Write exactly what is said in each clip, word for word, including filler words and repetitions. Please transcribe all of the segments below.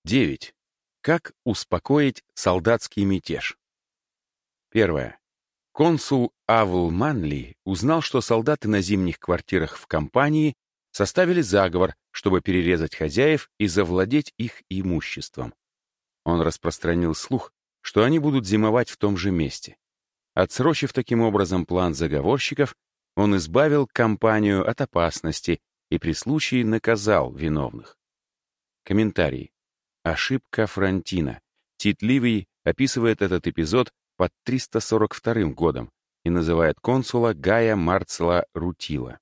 девять. Как успокоить солдатский мятеж? Первое. Консул Авл Манли узнал, что солдаты на зимних квартирах в Кампании составили заговор, чтобы перерезать хозяев и завладеть их имуществом. Он распространил слух, что они будут зимовать в том же месте. Отсрочив таким образом план заговорщиков, он избавил Кампанию от опасности и при случае наказал виновных. Комментарий. Ошибка Фронтина. Тит Ливий описывает этот эпизод под триста сорок вторым годом и называет консула Гая Марцела Рутила.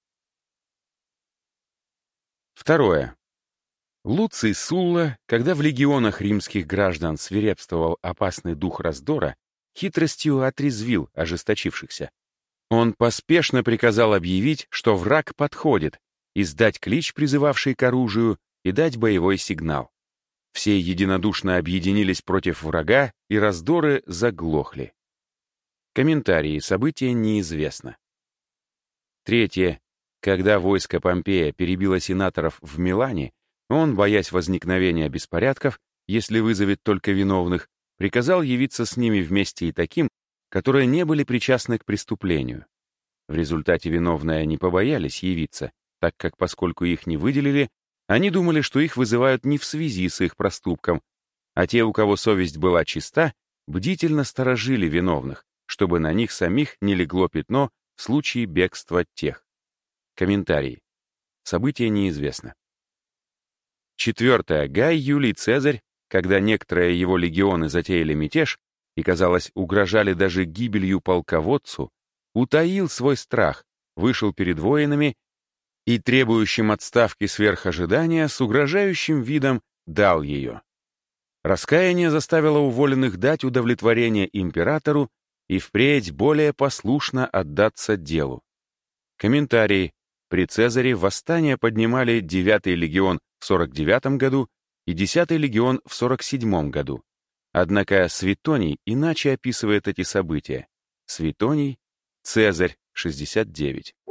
Второе. Луций Сулла, когда в легионах римских граждан свирепствовал опасный дух раздора, хитростью отрезвил ожесточившихся. Он поспешно приказал объявить, что враг подходит, издать клич, призывавший к оружию, и дать боевой сигнал. Все единодушно объединились против врага, и раздоры заглохли. Комментарии. События неизвестно. Третье. Когда войско Помпея перебило сенаторов в Милане, он, боясь возникновения беспорядков, если вызовет только виновных, приказал явиться с ними вместе и таким, которые не были причастны к преступлению. В результате виновные не побоялись явиться, так как, поскольку их не выделили, они думали, что их вызывают не в связи с их проступком, а те, у кого совесть была чиста, бдительно сторожили виновных, чтобы на них самих не легло пятно в случае бегства тех. Комментарий. Событие неизвестно. Четвертое. Гай Юлий Цезарь, когда некоторые его легионы затеяли мятеж и, казалось, угрожали даже гибелью полководцу, утаил свой страх, вышел перед воинами и, требующим отставки сверх ожидания, с угрожающим видом дал ее. Раскаяние заставило уволенных дать удовлетворение императору и впредь более послушно отдаться делу. Комментарии. При Цезаре восстание поднимали девятый легион в сорок девятом году и десятый легион в сорок седьмом году. Однако Светоний иначе описывает эти события. Светоний, Цезарь, шестьдесят девять.